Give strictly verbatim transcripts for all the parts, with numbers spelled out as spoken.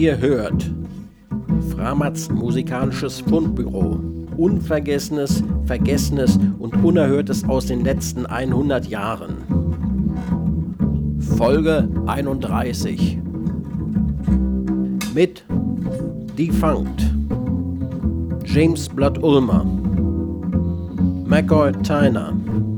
Ihr hört Framats musikalisches Fundbüro. Unvergessenes, Vergessenes und Unerhörtes aus den letzten hundert Jahren. Folge einunddreißig. Mit Defunct, James Blood Ulmer, McCoy Tyner,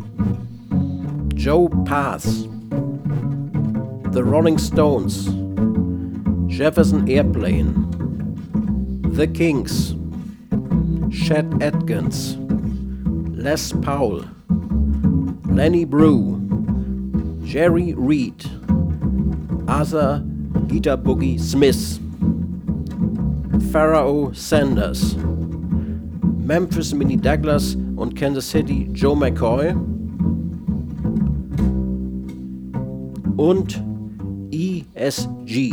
Joe Pass, The Rolling Stones, Jefferson Airplane, The Kings, Chet Atkins, Les Paul, Lenny Brew, Jerry Reed, Arthur Guitar Boogie Smith, Pharaoh Sanders, Memphis Minnie Douglas und Kansas City Joe McCoy und E S G.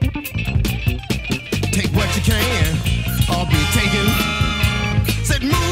Take what you can, or be taken. Said move.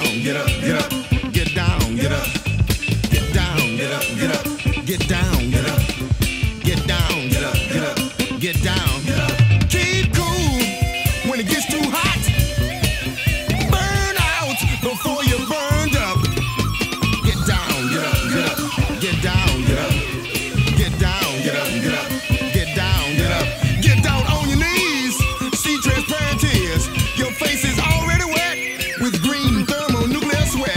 down, get up, get up, get down, get up, get down, get up, get up, get down, get up, get down, get up, get up, get down, get up. Keep cool when it gets too hot. Burn out before you're burned up. Get down, get up, get up, get down, get up, get down, get up, get up, get down, get up, get down on your knees. See transparent tears. Your face is already wet with green thermonuclear sweat.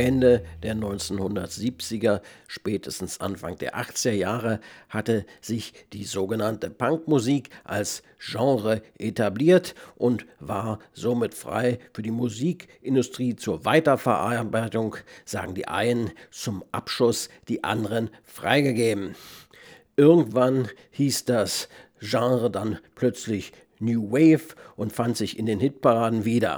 Ende der neunzehnhundertsiebziger, spätestens Anfang der achtziger Jahre hatte sich die sogenannte Punkmusik als Genre etabliert und war somit frei für die Musikindustrie zur Weiterverarbeitung, sagen die einen, zum Abschuss, die anderen freigegeben. Irgendwann hieß das Genre dann plötzlich New Wave und fand sich in den Hitparaden wieder.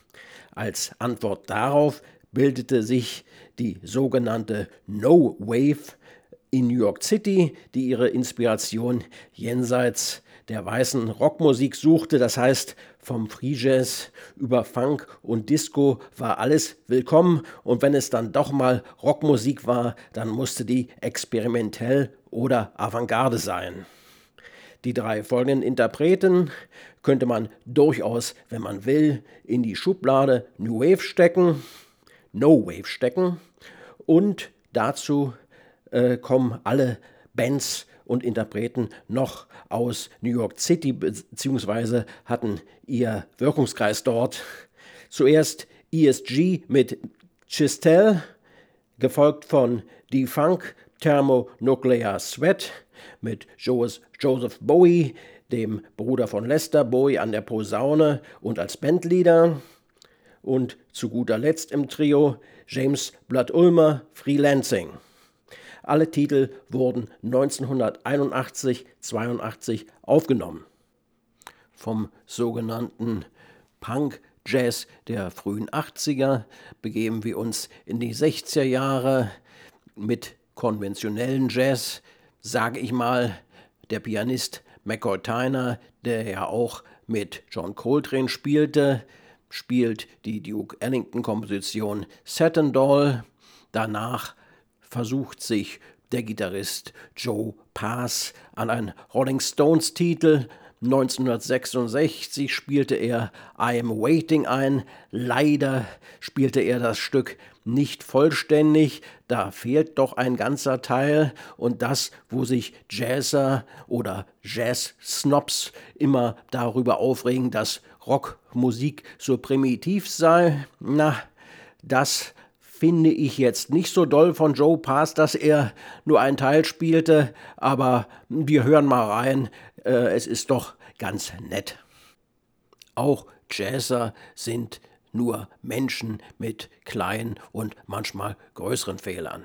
Als Antwort darauf bildete sich die sogenannte No Wave in New York City, die ihre Inspiration jenseits der weißen Rockmusik suchte. Das heißt, vom Free Jazz über Funk und Disco war alles willkommen. Und wenn es dann doch mal Rockmusik war, dann musste die experimentell oder Avantgarde sein. Die drei folgenden Interpreten könnte man durchaus, wenn man will, in die Schublade New Wave stecken, No Wave stecken, und dazu äh, kommen alle Bands und Interpreten noch aus New York City beziehungsweise hatten ihr Wirkungskreis dort. Zuerst E S G mit Chistel, gefolgt von D-Funk Thermonuclear Sweat mit Joseph Bowie, dem Bruder von Lester Bowie, an der Posaune und als Bandleader. Und zu guter Letzt im Trio James Blood-Ulmer Freelancing. Alle Titel wurden neunzehnhunderteinundachtzig zweiundachtzig aufgenommen. Vom sogenannten Punk-Jazz der frühen achtziger begeben wir uns in die sechziger Jahre mit konventionellen Jazz, sage ich mal. Der Pianist McCoy Tyner, der ja auch mit John Coltrane spielte, spielt die Duke Ellington-Komposition Satin Doll. Danach versucht sich der Gitarrist Joe Pass an einen Rolling Stones-Titel. neunzehnhundertsechsundsechzig spielte er I Am Waiting ein. Leider spielte er das Stück nicht vollständig, da fehlt doch ein ganzer Teil, und das, wo sich Jazzer oder Jazz-Snobs immer darüber aufregen, dass Rockmusik so primitiv sei, na, das finde ich jetzt nicht so doll von Joe Pass, dass er nur einen Teil spielte, aber wir hören mal rein, äh, es ist doch ganz nett. Auch Jazzer sind nur Menschen mit kleinen und manchmal größeren Fehlern.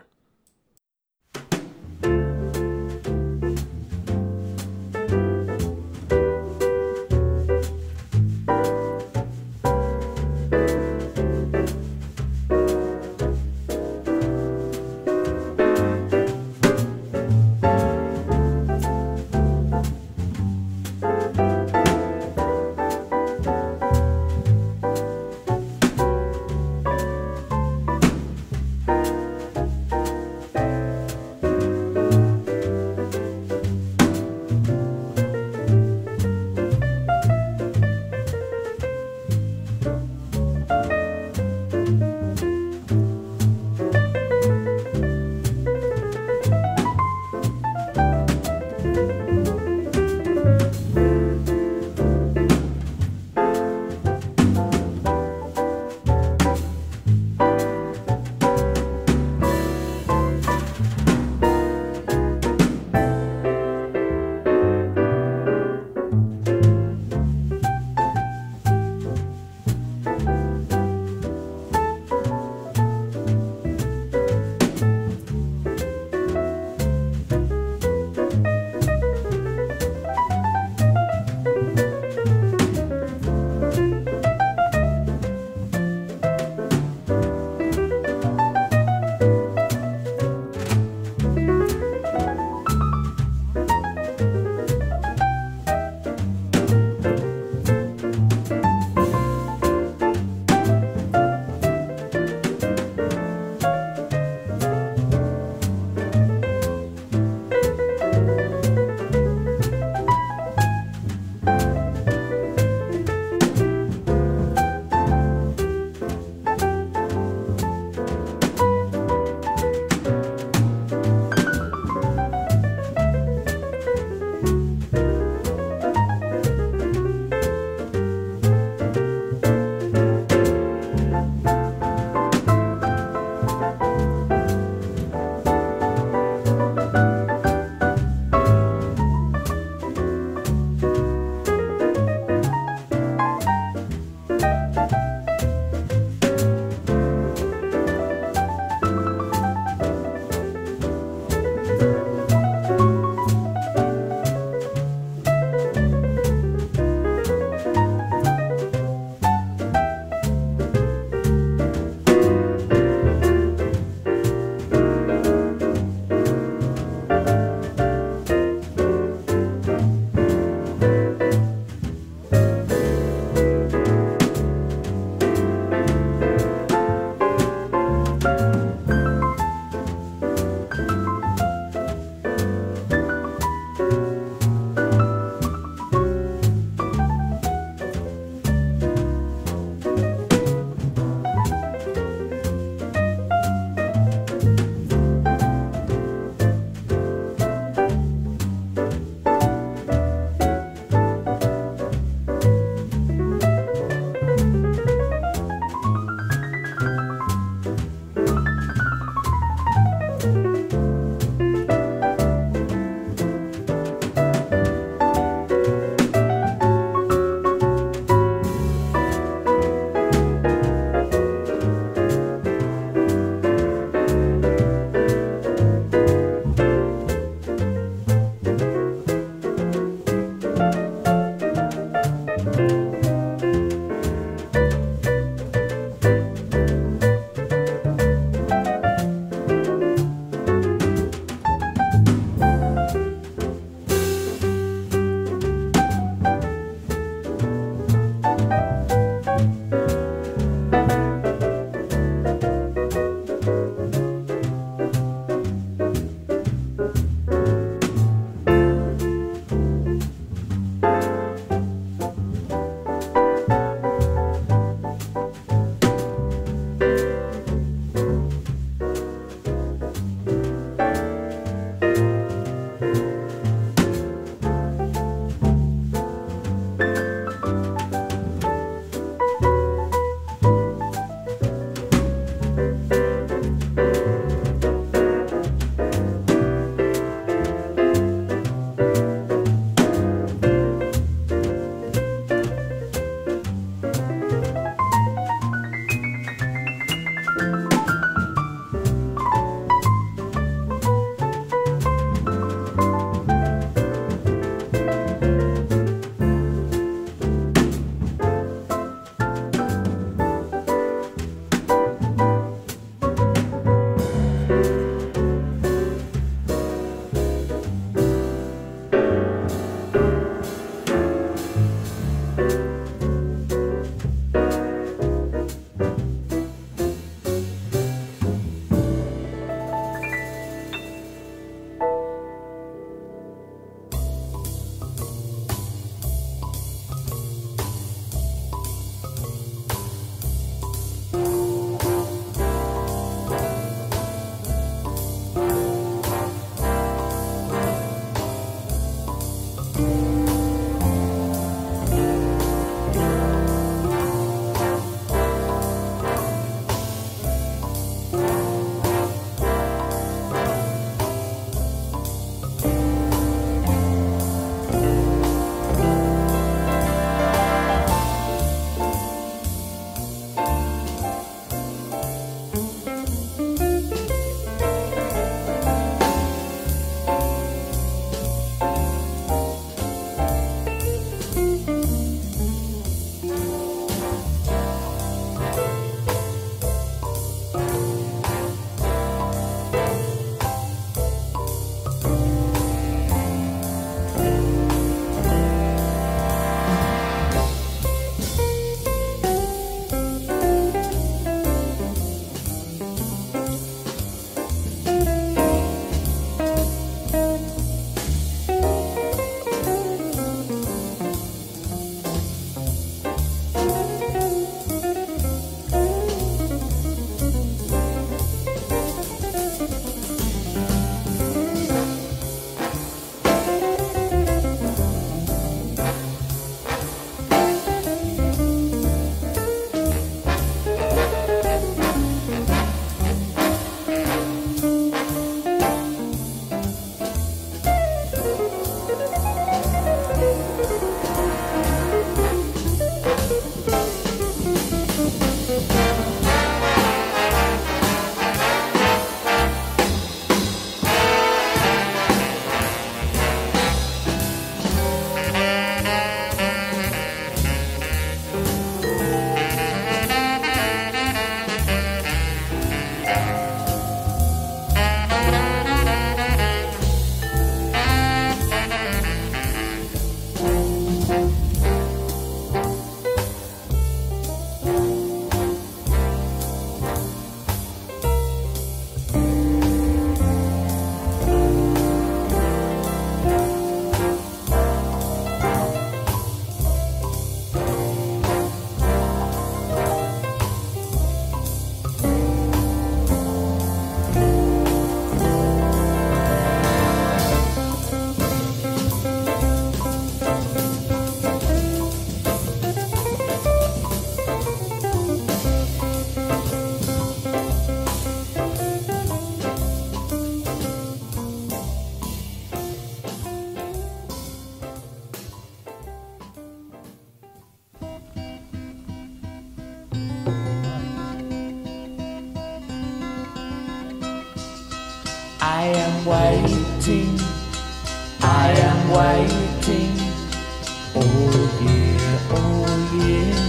I am waiting, I am waiting. Oh yeah, oh yeah.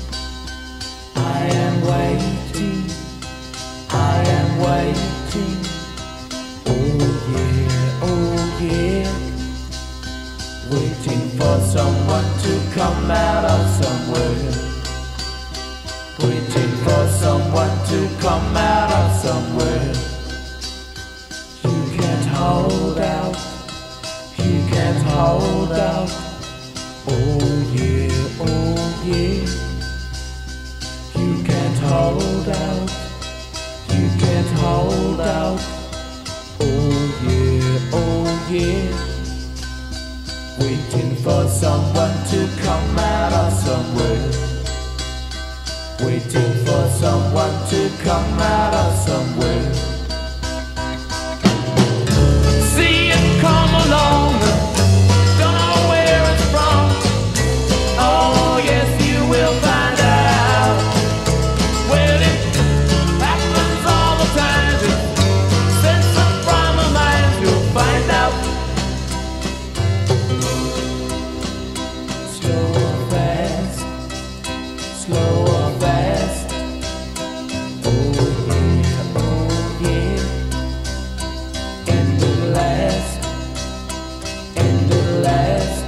I am waiting, I am waiting. Oh yeah, oh yeah. Waiting for someone to come out of somewhere. Waiting for someone to come out of somewhere. You can't hold out, you can't hold out. Oh yeah, oh yeah. You can't hold out, you can't hold out. Oh yeah, oh yeah. Waiting for someone to come out of somewhere. Waiting for someone to come out of somewhere. See it come along, don't know where it's from. Oh yes, you will find out. Well, it happens all the time. It's sense of from a mind, you'll find out. Slow or fast, slow or fast. Oh yeah, oh yeah. End of last, end of last.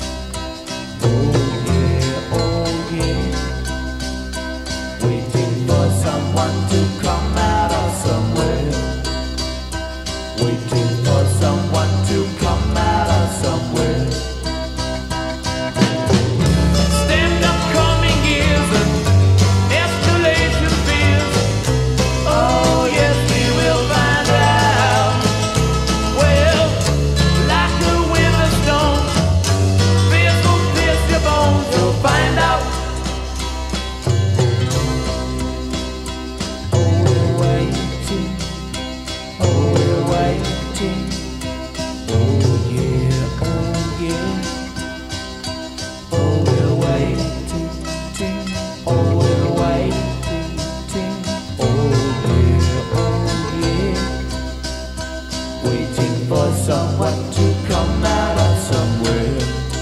Oh yeah, oh yeah. Waiting for someone to come out of somewhere. Waiting for someone to come out of somewhere. Stand up coming years and escalation fears. Oh yes, we will find out. Well, like a winter stone, fears will pierce your bones. You'll find out. Oh, we're waiting. Oh, we're waiting. Oh yeah, oh yeah. Oh, we're waiting. Oh, we're waiting. Oh yeah, oh yeah. Waiting for someone to come out of somewhere.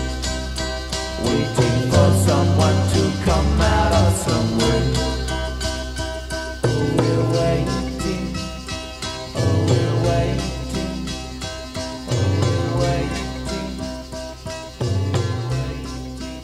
Waiting for someone to come out of somewhere. Oh, we're waiting. Oh, we're waiting. Oh, we're waiting. Oh, we're waiting.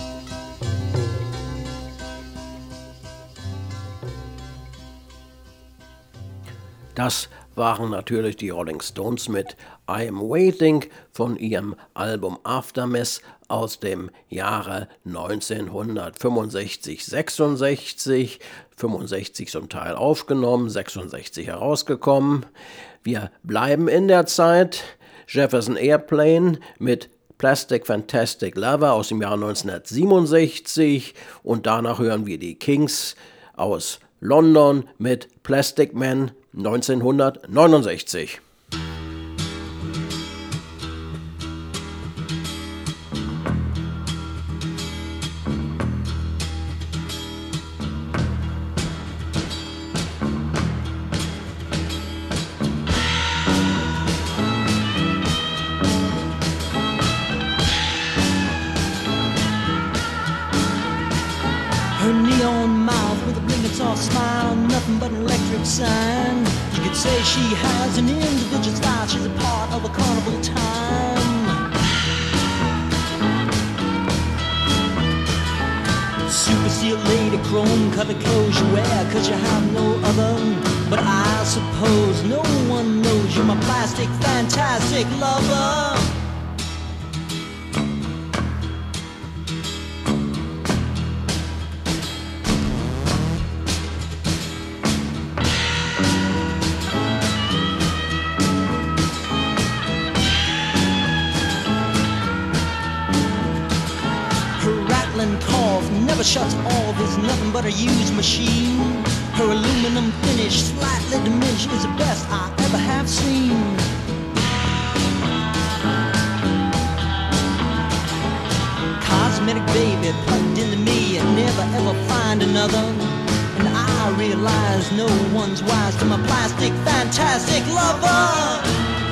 Das waren natürlich die Rolling Stones mit I Am Waiting von ihrem Album Aftermath aus dem Jahre neunzehnhundertfünfundsechzig sechsundsechzig, fünfundsechzig zum Teil aufgenommen, sechsundsechzig herausgekommen. Wir bleiben in der Zeit. Jefferson Airplane mit Plastic Fantastic Lover aus dem Jahr neunzehnhundertsiebenundsechzig und danach hören wir die Kings aus London mit Plastic Man neunzehnhundertneunundsechzig. Her neon mouth with a blinking soft smile, nothing but an electric sign. You could say she has an individual style, she's a part of a carnival time. Super seal lady, chrome colored clothes you wear, cause you have no other. But I suppose no one knows you're my plastic, fantastic lover. Never shuts off, is nothing but a used machine. Her aluminum finish, slightly diminished, is the best I ever have seen. Cosmetic baby plugged into me and never ever find another. And I I realize no one's wise to my plastic, fantastic lover.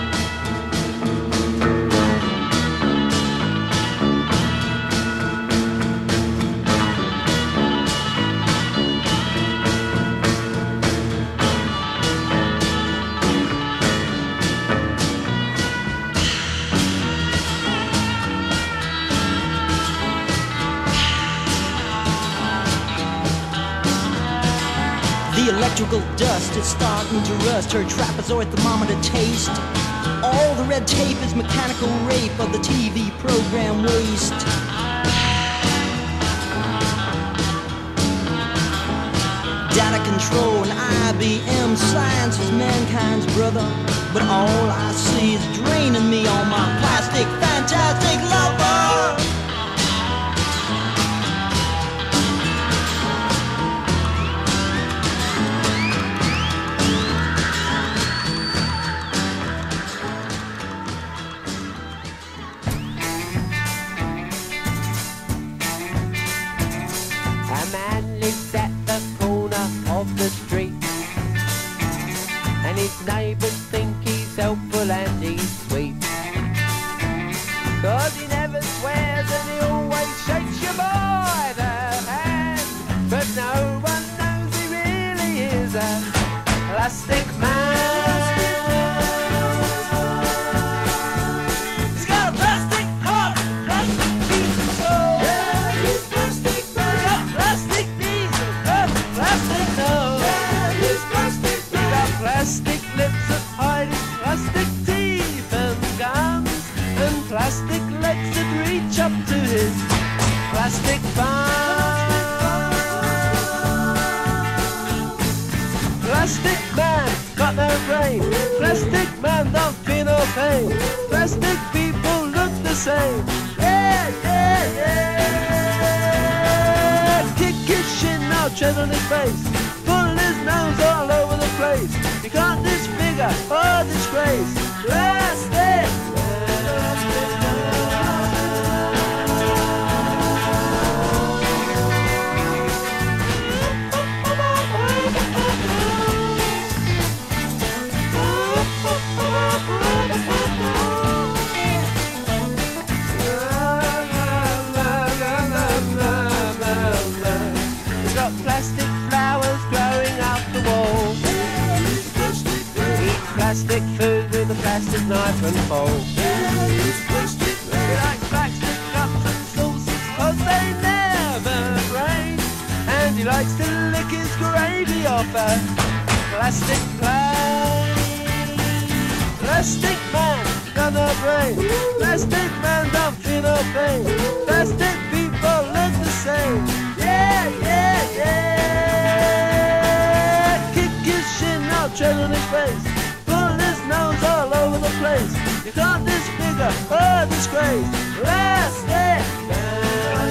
The electrical dust is starting to rust her trapezoid thermometer taste. All the red tape is mechanical rape of the T V program waste. Data control and I B M science is mankind's brother, but all I see is draining me on my plastic, fantastic lover. Neighbours think he's helpful and he's sweet, 'cause he never swears and he always shakes you by the hand. But no one knows he really is a plastic man. He's got a plastic heart, plastic piece of soul. Yeah, he's plastic man. He's got plastic knees and plastic nose. Yeah, he's plastic man. He's got plastic lips that hide his plastic teeth and gums, and plastic legs that reach up to his plastic bum. Plastic man, got no brain. Plastic man, don't feel no pain. Plastic people look the same. Yeah, yeah, yeah. Kick his shin, now tread on his face. Pull his nose all over the place. You can't disfigure or disgrace plastic. We've got plastic flowers growing up the wall. Eat plastic food with a plastic knife and fork. We like plastic cups and saucers 'cause they never break. And he likes to lick his gravy off a plastic plate. Plastic man, got no brain. Plastic man, don't feel no pain. Plastic people look the same. Yeah, yeah, yeah. Kick his shin, now tread on his face. Pull his nose all over the place. You can't disfigure or disgrace plastic man.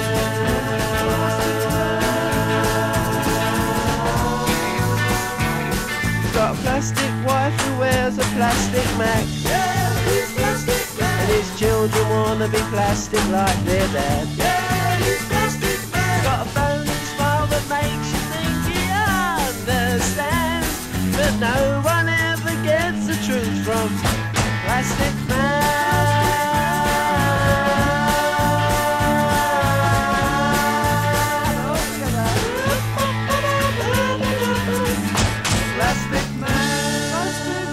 Got a plastic wife who wears a plastic Mac. Yeah, he's plastic man. And his children wanna be plastic like their dad. Yeah, he's plastic man. Got a phony smile that makes you think he understands, but no one ever gets the truth from plastic man. Plastic man, plastic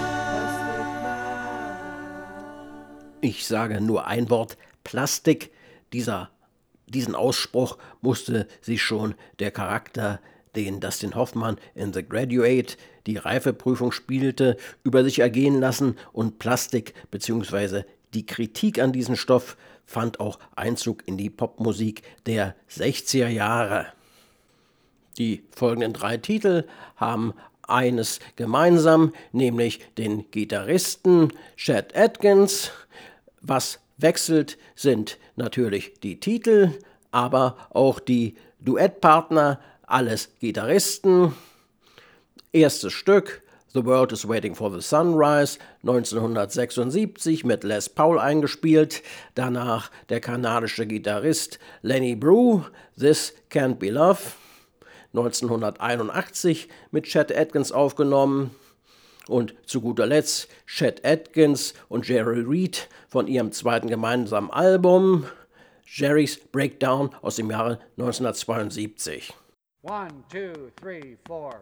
man. Ich sage nur ein Wort, Plastik. Dieser, diesen Ausspruch musste sich schon der Charakter, den Dustin Hoffman in The Graduate, die Reifeprüfung spielte, über sich ergehen lassen, und Plastik bzw. die Kritik an diesem Stoff fand auch Einzug in die Popmusik der sechziger Jahre. Die folgenden drei Titel haben eines gemeinsam, nämlich den Gitarristen Chet Atkins. Was wechselt, sind natürlich die Titel, aber auch die Duettpartner, alles Gitarristen. Erstes Stück, The World is Waiting for the Sunrise, neunzehnhundertsechsundsiebzig mit Les Paul eingespielt. Danach der kanadische Gitarrist Lenny Brew, This Can't Be Love. neunzehnhunderteinundachtzig mit Chet Atkins aufgenommen. Und zu guter Letzt Chet Atkins und Jerry Reed von ihrem zweiten gemeinsamen Album Jerry's Breakdown aus dem Jahre neunzehnhundertzweiundsiebzig. One, two, three, four.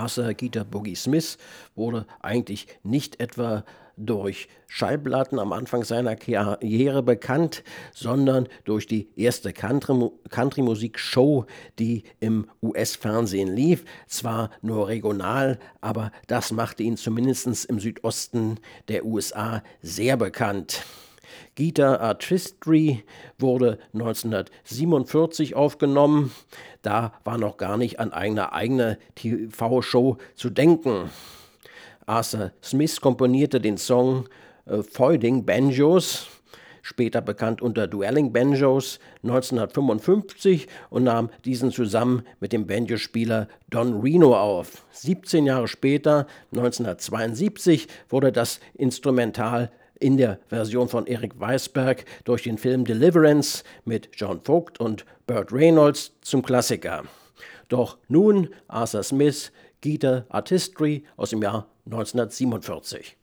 Arthur Guitar Boogie Smith wurde eigentlich nicht etwa durch Schallplatten am Anfang seiner Karriere bekannt, sondern durch die erste Country-Musik-Show, die im U S-Fernsehen lief. Zwar nur regional, aber das machte ihn zumindest im Südosten der U S A sehr bekannt. Guitar Artistry wurde neunzehnhundertsiebenundvierzig aufgenommen. Da war noch gar nicht an eine eigene T V-Show zu denken. Arthur Smith komponierte den Song äh, Foiding Banjos, später bekannt unter Dueling Banjos, neunzehnhundertfünfundfünfzig und nahm diesen zusammen mit dem Banjospieler Don Reno auf. siebzehn Jahre später, neunzehnhundertzweiundsiebzig, wurde das Instrumental in der Version von Eric Weisberg durch den Film Deliverance mit John Vogt und Burt Reynolds zum Klassiker. Doch nun Arthur Smith, Guitar Artistry aus dem Jahr neunzehnhundertsiebenundvierzig.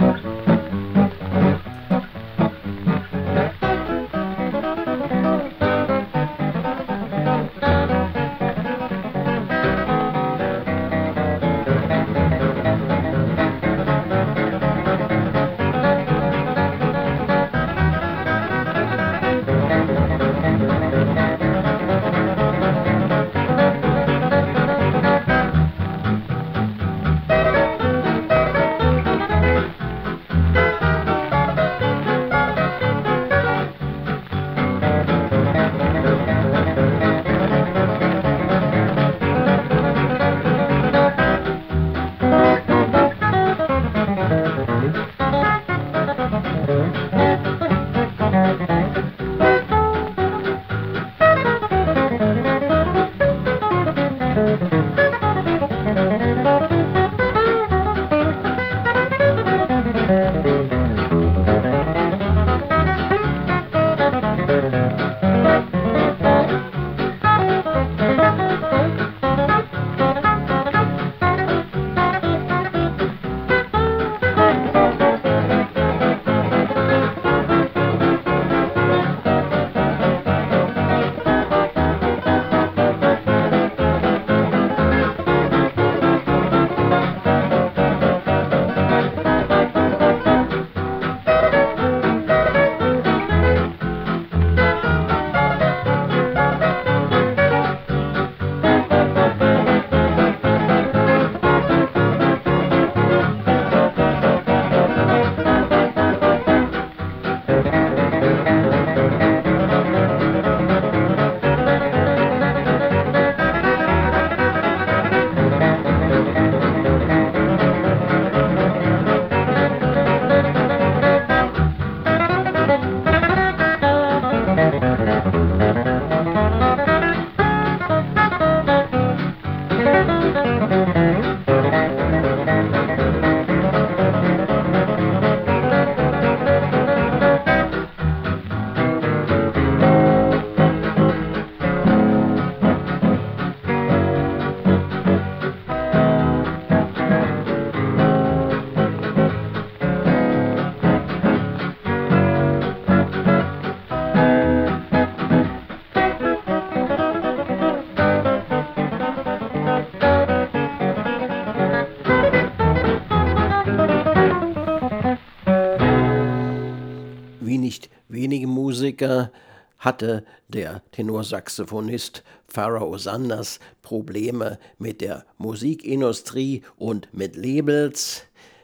Musiker hatte der Tenorsaxophonist Pharoah Sanders Probleme mit der Musikindustrie und mit Labels.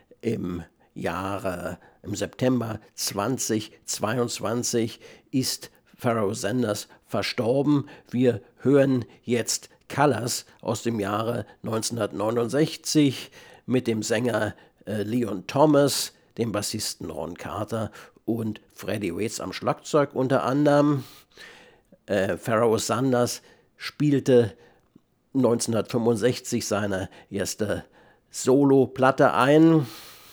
Im Jahre, im September zweitausendzweiundzwanzig ist Pharoah Sanders verstorben. Wir hören jetzt Colors aus dem Jahre neunzehnhundertneunundsechzig mit dem Sänger äh, Leon Thomas, dem Bassisten Ron Carter und Freddie Waits am Schlagzeug unter anderem. Äh, Pharoah Sanders spielte neunzehnhundertfünfundsechzig seine erste Solo-Platte ein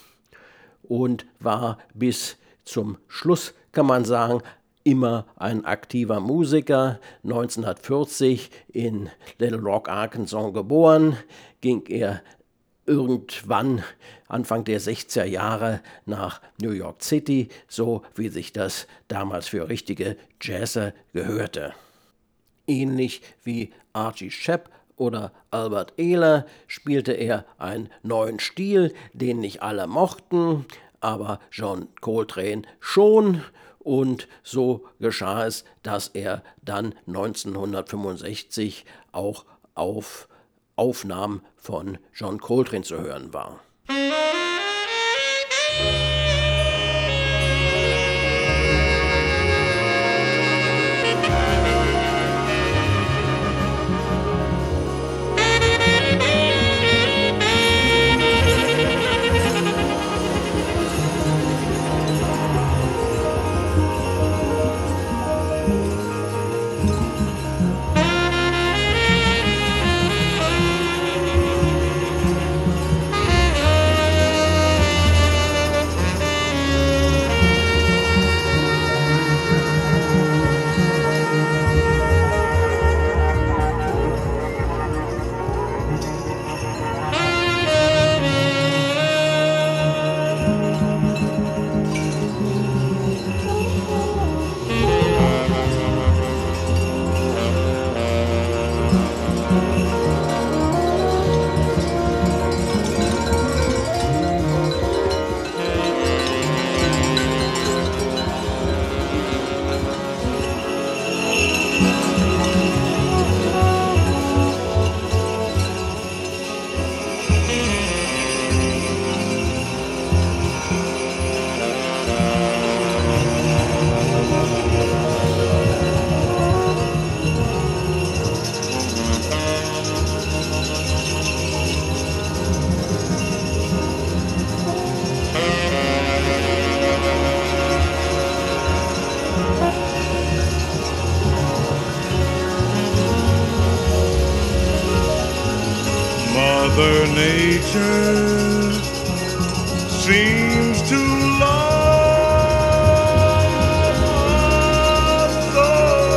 und war bis zum Schluss, kann man sagen, immer ein aktiver Musiker. neunzehnhundertvierzig in Little Rock, Arkansas geboren, ging er irgendwann Anfang der sechziger Jahre nach New York City, so wie sich das damals für richtige Jazzer gehörte. Ähnlich wie Archie Shepp oder Albert Ehler spielte er einen neuen Stil, den nicht alle mochten, aber John Coltrane schon. Und so geschah es, dass er dann neunzehnhundertfünfundsechzig auch auf Aufnahmen von John Coltrane zu hören war. Mother Nature seems to love us so.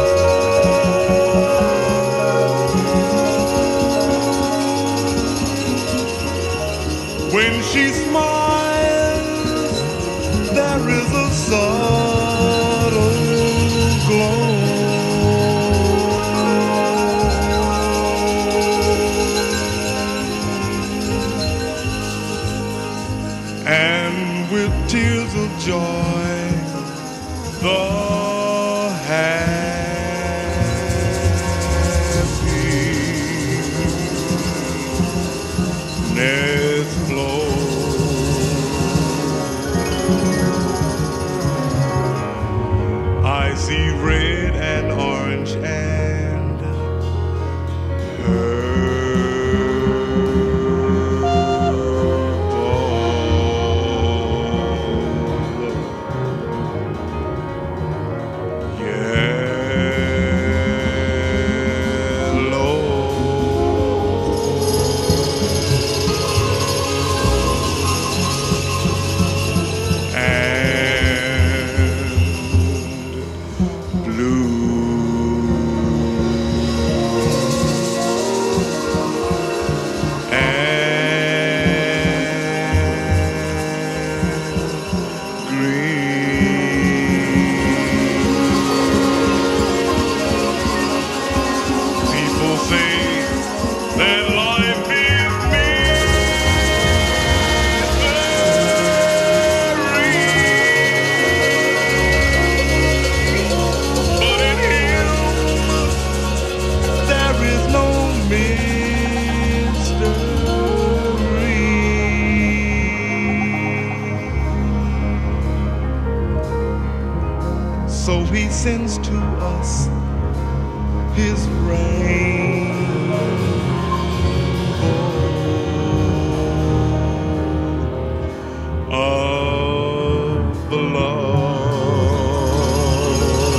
When she smiles, there is a subtle glow. And with tears of joy, the happiness flows. I see red and orange and so he sends to us his rainbow of love,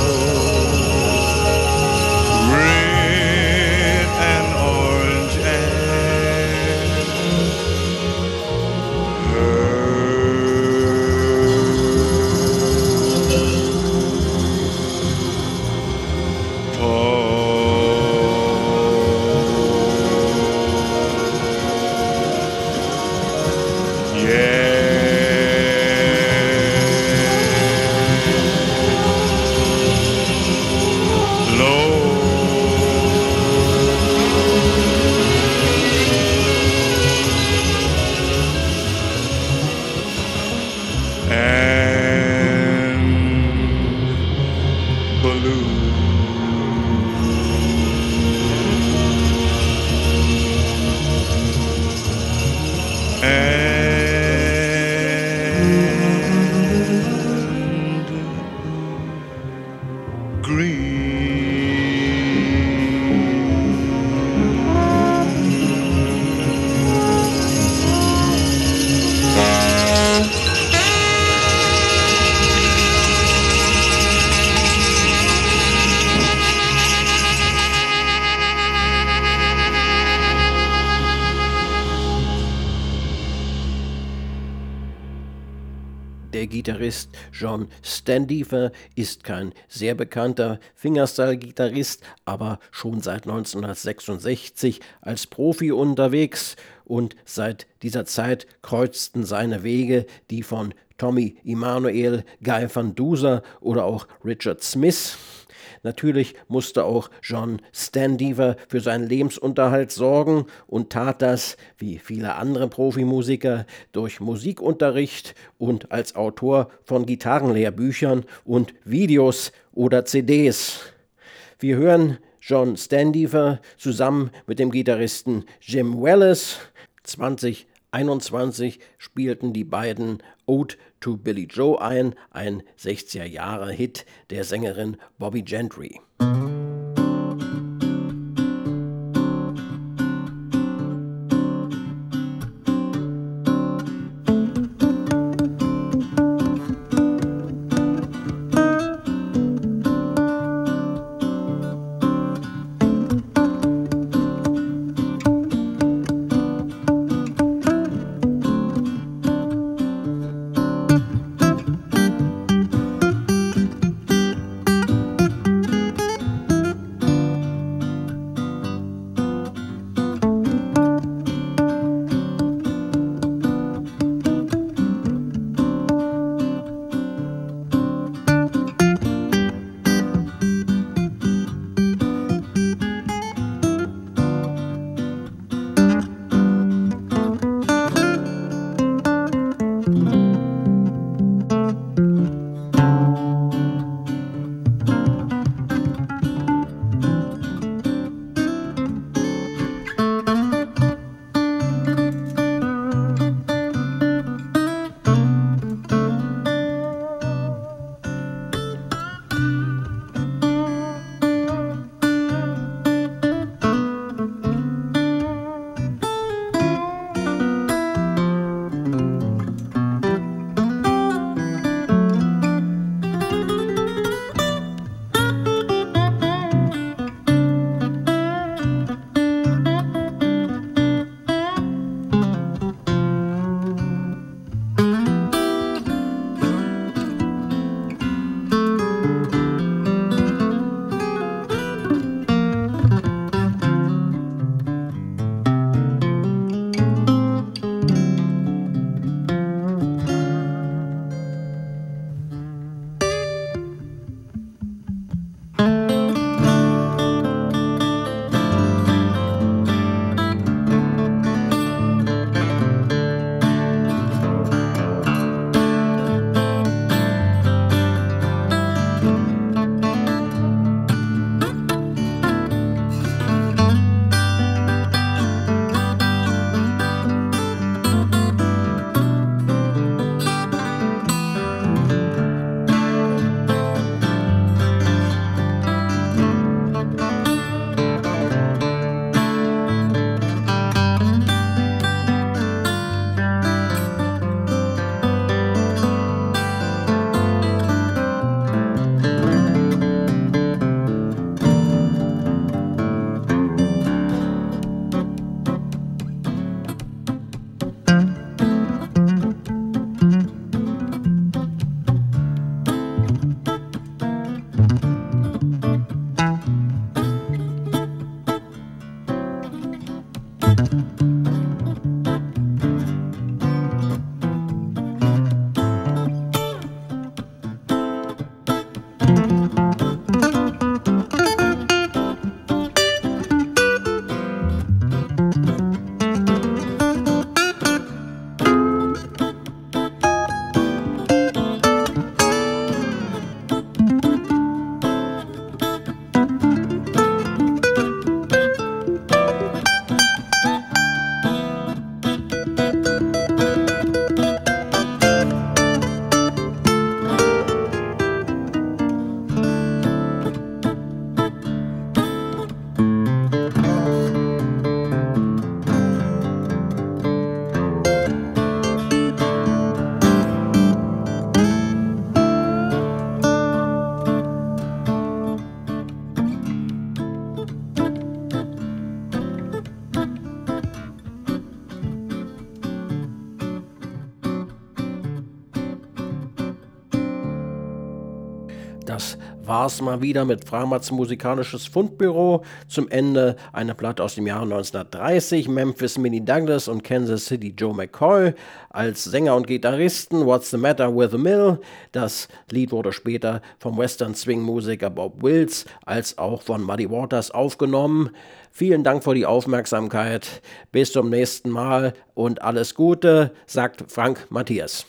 red and orange and her. Der Gitarrist John Standifer ist kein sehr bekannter Fingerstyle-Gitarrist, aber schon seit neunzehnhundertsechsundsechzig als Profi unterwegs, und seit dieser Zeit kreuzten seine Wege die von Tommy Emmanuel, Guy Van Duser oder auch Richard Smith. Natürlich musste auch John Standifer für seinen Lebensunterhalt sorgen und tat das, wie viele andere Profimusiker, durch Musikunterricht und als Autor von Gitarrenlehrbüchern und Videos oder C Ds. Wir hören John Standifer zusammen mit dem Gitarristen Jim Wallace. zwanzig einundzwanzig spielten die beiden Ode to Billy Joe ein, ein sechziger-Jahre-Hit der Sängerin Bobby Gentry. Get war's mal wieder mit Framats musikalisches Fundbüro. Zum Ende eine Platte aus dem Jahre neunzehnhundertdreißig, Memphis Minnie Douglas und Kansas City Joe McCoy als Sänger und Gitarristen, What's the Matter with the Mill. Das Lied wurde später vom Western-Swing-Musiker Bob Wills als auch von Muddy Waters aufgenommen. Vielen Dank für die Aufmerksamkeit. Bis zum nächsten Mal und alles Gute, sagt Frank Matthias.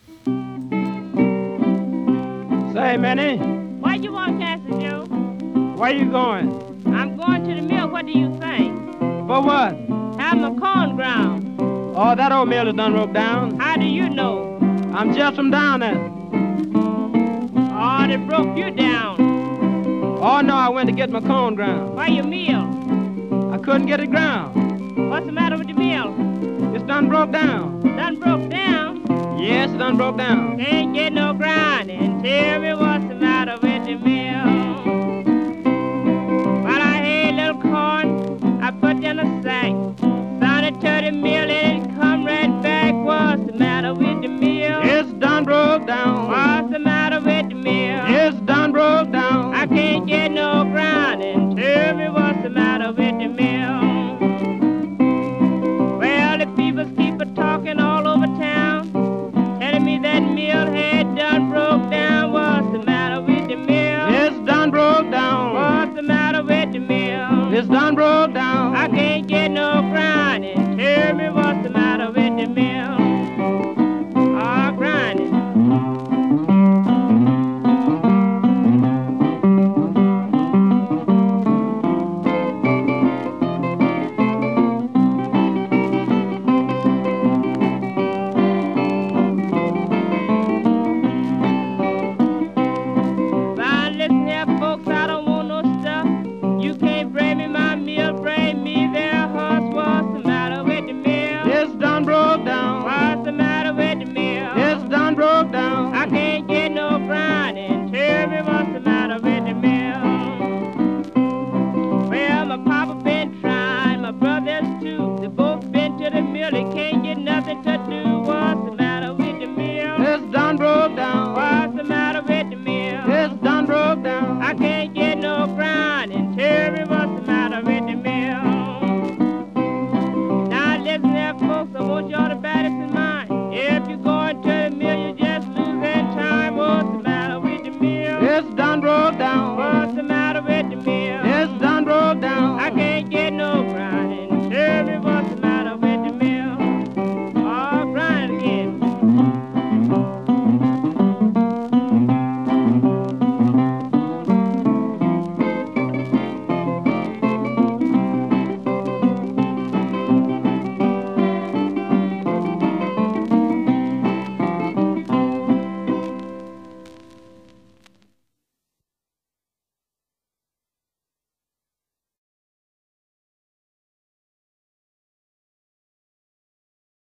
Say, Minnie, What you want, Cassie Joe? where you going? I'm going to the mill. What do you think? For what? Have my corn ground. Oh, that old mill is done broke down. How do you know? I'm just from down there. Oh, they broke you down. Oh, no, I went to get my corn ground. Why your mill? I couldn't get it ground. What's the matter with the mill? It's done broke down. Done broke down. Yes, it done broke down. Can't get no grinding. Tell me what's the matter with the mill. Well, I had a little corn. I put in a sack. Sounded to the mill and it come right back. What's the matter with the mill? It's done broke down. What's the matter with the mill? It's done broke down. I can't get no grinding. Tell me what's the matter with the mill. Well, the people keep a talking all over town, telling me that mill had done broke down. What's the matter with the mill? It's done broke down. What's the matter with the mill? It's done broke down. I can't get no grinding. Tell me what's the matter with the mill. Ah, grinding. Now listen here, folks, I don't want no stuff. You can't bring me my meal, bring me their horse. What's the matter with the mill? It's done broke down. What's the matter with the mill? It's done broke down. I can't get no grinding. Tell me what's the matter with the mill. Well, my papa been trying, my brothers too. They both been to the mill, they can't get nothing to do. What's the matter with the mill? It's done broke down. What's the matter with the mill? It's done broke down. I can't get no grinding. Tell me what's the matter with the mill. Now listen there, folks, I want y'all to bear this in mind. If you're going to the mill, you're just losing time. What's the matter with the mill? It's done broke down. What's the matter